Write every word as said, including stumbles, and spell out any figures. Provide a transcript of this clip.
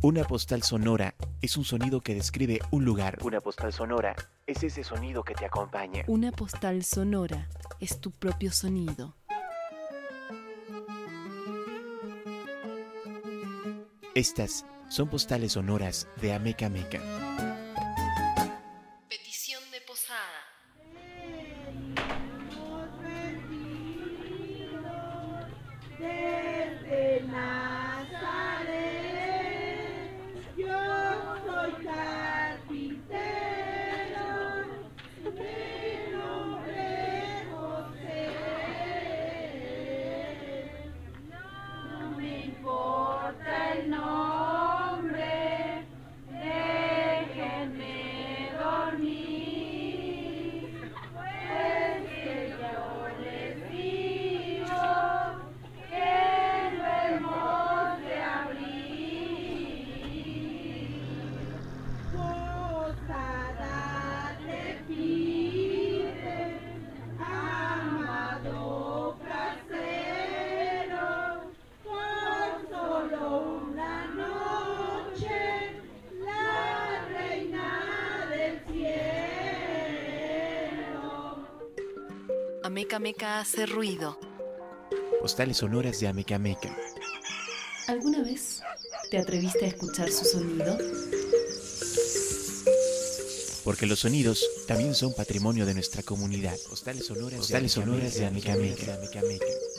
Una postal sonora es un sonido que describe un lugar. Una postal sonora es ese sonido que te acompaña. Una postal sonora es tu propio sonido. Estas son postales sonoras de Ameca Meca. Petición de posada. Desde Nazaret, yo soy carpintero, mi nombre es José. No me importa el nombre, déjenme dormir, pues que yo les digo que lo hemos de abrir. Posada te pide, amado casero, por solo una noche, la reina del cielo. Ameca Meca hace ruido. Postales sonoras de Ameca Meca. ¿Alguna vez te atreviste a escuchar su sonido? Porque los sonidos también son patrimonio de nuestra comunidad. Postales sonoras, Postales sonoras de Ameca Meca.